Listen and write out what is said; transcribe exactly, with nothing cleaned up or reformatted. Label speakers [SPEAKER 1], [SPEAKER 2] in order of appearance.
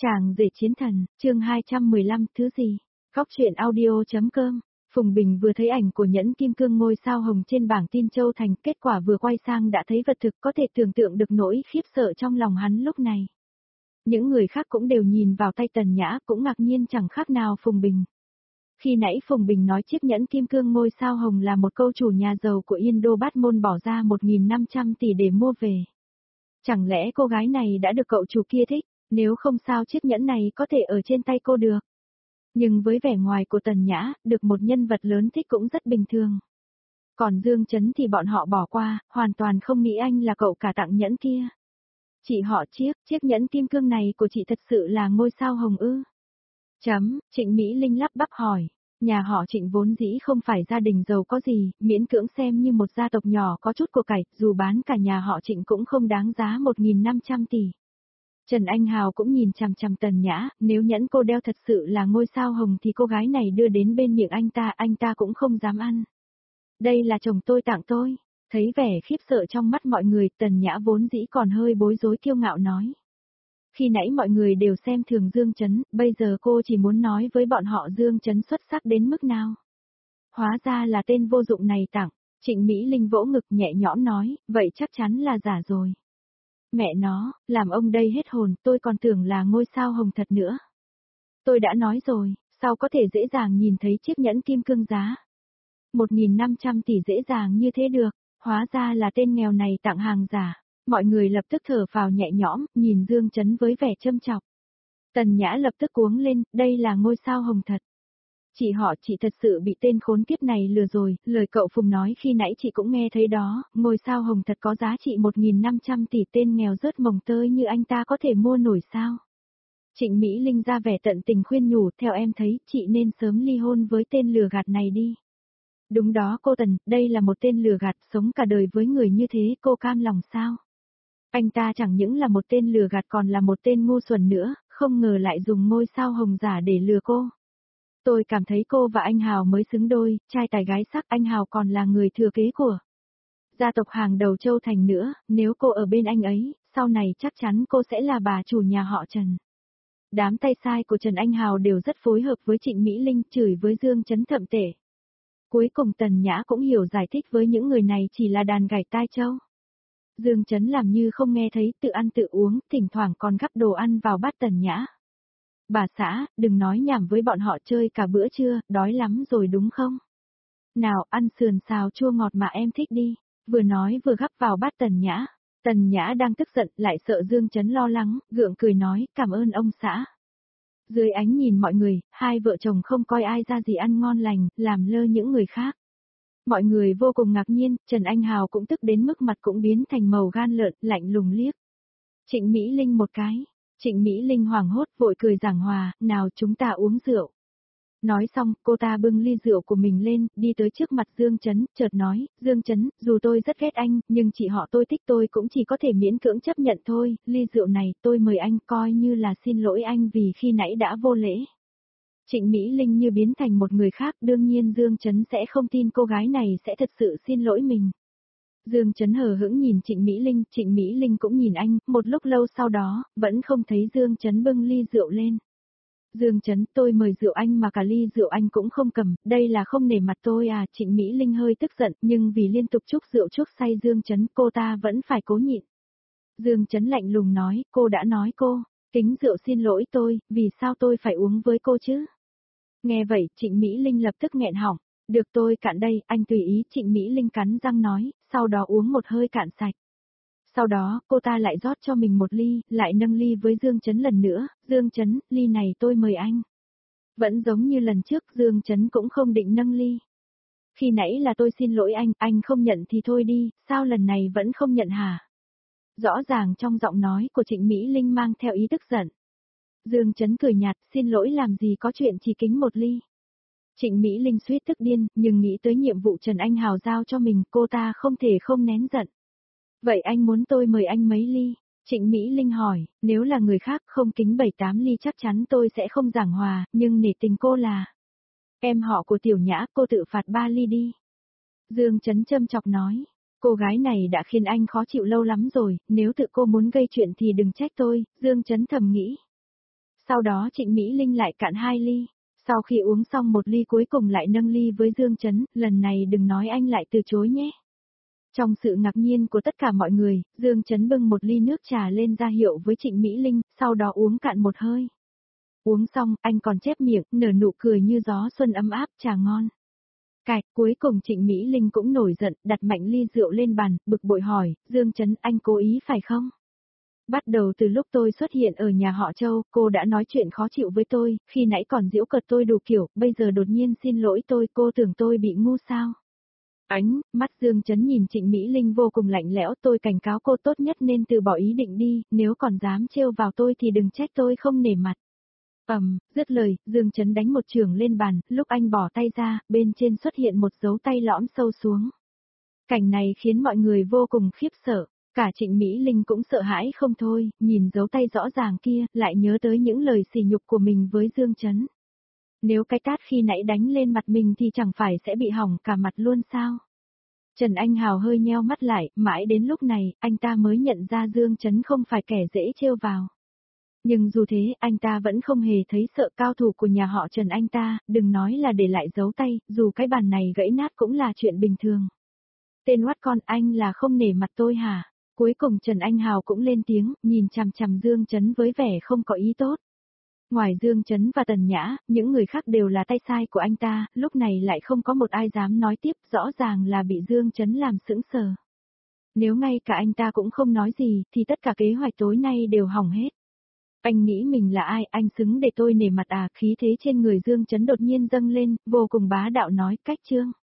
[SPEAKER 1] Chàng rể chiến thần, chương hai trăm mười lăm, thứ gì? Góc truyện audio.com. Phùng Bình vừa thấy ảnh của nhẫn kim cương ngôi sao hồng trên bảng tin Châu Thành, kết quả vừa quay sang đã thấy vật thực, có thể tưởng tượng được nỗi khiếp sợ trong lòng hắn lúc này. Những người khác cũng đều nhìn vào tay Tần Nhã, cũng ngạc nhiên chẳng khác nào Phùng Bình. Khi nãy Phùng Bình nói chiếc nhẫn kim cương ngôi sao hồng là một câu chủ nhà giàu của Yên Đô Bát Môn bỏ ra một nghìn năm trăm tỷ để mua về. Chẳng lẽ cô gái này đã được cậu chủ kia thích? Nếu không sao chiếc nhẫn này có thể ở trên tay cô được. Nhưng với vẻ ngoài của Tần Nhã, được một nhân vật lớn thích cũng rất bình thường. Còn Dương Chấn thì bọn họ bỏ qua, hoàn toàn không nghĩ anh là cậu cả tặng nhẫn kia. Chị họ chiếc, chiếc nhẫn kim cương này của chị thật sự là ngôi sao hồng ư? Chấm, Trịnh Mỹ Linh lắp bắp hỏi. Nhà họ Trịnh vốn dĩ không phải gia đình giàu có gì, miễn cưỡng xem như một gia tộc nhỏ có chút của cải, dù bán cả nhà họ Trịnh cũng không đáng giá một nghìn năm trăm tỷ. Trần Anh Hào cũng nhìn chằm chằm Tần Nhã, nếu nhẫn cô đeo thật sự là ngôi sao hồng thì cô gái này đưa đến bên miệng anh ta, anh ta cũng không dám ăn. Đây là chồng tôi tặng tôi. Thấy vẻ khiếp sợ trong mắt mọi người, Tần Nhã vốn dĩ còn hơi bối rối kiêu ngạo nói. Khi nãy mọi người đều xem thường Dương Chấn, bây giờ cô chỉ muốn nói với bọn họ Dương Chấn xuất sắc đến mức nào. Hóa ra là tên vô dụng này tặng, Trịnh Mỹ Linh vỗ ngực nhẹ nhõm nói, vậy chắc chắn là giả rồi. Mẹ nó, làm ông đây hết hồn, tôi còn tưởng là ngôi sao hồng thật nữa. Tôi đã nói rồi, sao có thể dễ dàng nhìn thấy chiếc nhẫn kim cương giá một nghìn năm trăm tỷ dễ dàng như thế được, hóa ra là tên nghèo này tặng hàng giả. Mọi người lập tức thở phào nhẹ nhõm, nhìn Dương Chấn với vẻ châm chọc. Tần Nhã lập tức cuống lên, đây là ngôi sao hồng thật. Chị họ chị thật sự bị tên khốn kiếp này lừa rồi, lời cậu Phùng nói khi nãy chị cũng nghe thấy đó, ngôi sao hồng thật có giá trị một nghìn năm trăm tỷ, tên nghèo rớt mồng tơi như anh ta có thể mua nổi sao? Trịnh Mỹ Linh ra vẻ tận tình khuyên nhủ, theo em thấy, chị nên sớm ly hôn với tên lừa gạt này đi. Đúng đó cô Tần, đây là một tên lừa gạt, sống cả đời với người như thế, cô cam lòng sao? Anh ta chẳng những là một tên lừa gạt còn là một tên ngu xuẩn nữa, không ngờ lại dùng ngôi sao hồng giả để lừa cô. Tôi cảm thấy cô và anh Hào mới xứng đôi, trai tài gái sắc, anh Hào còn là người thừa kế của gia tộc hàng đầu Châu Thành nữa, nếu cô ở bên anh ấy, sau này chắc chắn cô sẽ là bà chủ nhà họ Trần. Đám tay sai của Trần Anh Hào đều rất phối hợp với Trịnh Mỹ Linh, chửi với Dương Chấn thậm tệ. Cuối cùng Tần Nhã cũng hiểu giải thích với những người này chỉ là đàn gảy tai trâu. Dương Chấn làm như không nghe thấy, tự ăn tự uống, thỉnh thoảng còn gắp đồ ăn vào bát Tần Nhã. Bà xã, đừng nói nhảm với bọn họ, chơi cả bữa trưa, đói lắm rồi đúng không? Nào, ăn sườn xào chua ngọt mà em thích đi, vừa nói vừa gắp vào bát Tần Nhã. Tần Nhã đang tức giận, lại sợ Dương Chấn lo lắng, gượng cười nói, cảm ơn ông xã. Dưới ánh nhìn mọi người, hai vợ chồng không coi ai ra gì ăn ngon lành, làm lơ những người khác. Mọi người vô cùng ngạc nhiên, Trần Anh Hào cũng tức đến mức mặt cũng biến thành màu gan lợn, lạnh lùng liếc Trịnh Mỹ Linh một cái. Trịnh Mỹ Linh hoảng hốt vội cười giảng hòa, nào chúng ta uống rượu. Nói xong, cô ta bưng ly rượu của mình lên, đi tới trước mặt Dương Chấn, chợt nói, Dương Chấn, dù tôi rất ghét anh, nhưng chị họ tôi thích tôi cũng chỉ có thể miễn cưỡng chấp nhận thôi, ly rượu này tôi mời anh coi như là xin lỗi anh vì khi nãy đã vô lễ. Trịnh Mỹ Linh như biến thành một người khác, đương nhiên Dương Chấn sẽ không tin cô gái này sẽ thật sự xin lỗi mình. Dương Chấn hờ hững nhìn Trịnh Mỹ Linh, Trịnh Mỹ Linh cũng nhìn anh, một lúc lâu sau đó, vẫn không thấy Dương Chấn bưng ly rượu lên. Dương Chấn, tôi mời rượu anh mà cả ly rượu anh cũng không cầm, đây là không nể mặt tôi à, Trịnh Mỹ Linh hơi tức giận, nhưng vì liên tục chúc rượu chuốc say Dương Chấn, cô ta vẫn phải cố nhịn. Dương Chấn lạnh lùng nói, cô đã nói cô, kính rượu xin lỗi tôi, vì sao tôi phải uống với cô chứ? Nghe vậy, Trịnh Mỹ Linh lập tức nghẹn họng, được tôi cạn đây, anh tùy ý, Trịnh Mỹ Linh cắn răng nói, sau đó uống một hơi cạn sạch. Sau đó, cô ta lại rót cho mình một ly, lại nâng ly với Dương Chấn lần nữa, Dương Chấn, ly này tôi mời anh. Vẫn giống như lần trước, Dương Chấn cũng không định nâng ly. Khi nãy là tôi xin lỗi anh, anh không nhận thì thôi đi, sao lần này vẫn không nhận hả? Rõ ràng trong giọng nói của Trịnh Mỹ Linh mang theo ý tức giận. Dương Chấn cười nhạt, xin lỗi làm gì có chuyện chỉ kính một ly. Trịnh Mỹ Linh suýt tức điên, nhưng nghĩ tới nhiệm vụ Trần Anh Hào giao cho mình, cô ta không thể không nén giận. Vậy anh muốn tôi mời anh mấy ly? Trịnh Mỹ Linh hỏi, nếu là người khác không kính bảy tám ly chắc chắn tôi sẽ không giảng hòa, nhưng nể tình cô là em họ của Tiểu Nhã, cô tự phạt ba ly đi. Dương Chấn châm chọc nói, cô gái này đã khiến anh khó chịu lâu lắm rồi, nếu tự cô muốn gây chuyện thì đừng trách tôi, Dương Chấn thầm nghĩ. Sau đó Trịnh Mỹ Linh lại cạn hai ly. Sau khi uống xong một ly cuối cùng lại nâng ly với Dương Chấn, lần này đừng nói anh lại từ chối nhé. Trong sự ngạc nhiên của tất cả mọi người, Dương Chấn bưng một ly nước trà lên ra hiệu với Trịnh Mỹ Linh, sau đó uống cạn một hơi. Uống xong, anh còn chép miệng, nở nụ cười như gió xuân ấm áp, trà ngon. Cạch, cuối cùng Trịnh Mỹ Linh cũng nổi giận, đặt mạnh ly rượu lên bàn, bực bội hỏi, Dương Chấn anh cố ý phải không? Bắt đầu từ lúc tôi xuất hiện ở nhà họ Châu, cô đã nói chuyện khó chịu với tôi, khi nãy còn giễu cợt tôi đủ kiểu, bây giờ đột nhiên xin lỗi tôi, cô tưởng tôi bị ngu sao? Ánh, mắt Dương Chấn nhìn Trịnh Mỹ Linh vô cùng lạnh lẽo, tôi cảnh cáo cô tốt nhất nên từ bỏ ý định đi, nếu còn dám trêu vào tôi thì đừng trách tôi không nể mặt. Ầm, um, dứt lời, Dương Chấn đánh một chưởng lên bàn, lúc anh bỏ tay ra, bên trên xuất hiện một dấu tay lõm sâu xuống. Cảnh này khiến mọi người vô cùng khiếp sợ, cả Trịnh Mỹ Linh cũng sợ hãi không thôi, nhìn dấu tay rõ ràng kia, lại nhớ tới những lời sỉ nhục của mình với Dương Chấn. Nếu cái tát khi nãy đánh lên mặt mình thì chẳng phải sẽ bị hỏng cả mặt luôn sao? Trần Anh Hào hơi nheo mắt lại, mãi đến lúc này, anh ta mới nhận ra Dương Chấn không phải kẻ dễ trêu vào. Nhưng dù thế, anh ta vẫn không hề thấy sợ cao thủ của nhà họ Trần anh ta, đừng nói là để lại dấu tay, dù cái bàn này gãy nát cũng là chuyện bình thường. Tên oát con anh là không nể mặt tôi hả? Cuối cùng Trần Anh Hào cũng lên tiếng, nhìn chằm chằm Dương Chấn với vẻ không có ý tốt. Ngoài Dương Chấn và Tần Nhã, những người khác đều là tay sai của anh ta, lúc này lại không có một ai dám nói tiếp, rõ ràng là bị Dương Chấn làm sững sờ. Nếu ngay cả anh ta cũng không nói gì, thì tất cả kế hoạch tối nay đều hỏng hết. Anh nghĩ mình là ai, anh xứng để tôi nể mặt à, khí thế trên người Dương Chấn đột nhiên dâng lên, vô cùng bá đạo nói, cách trương.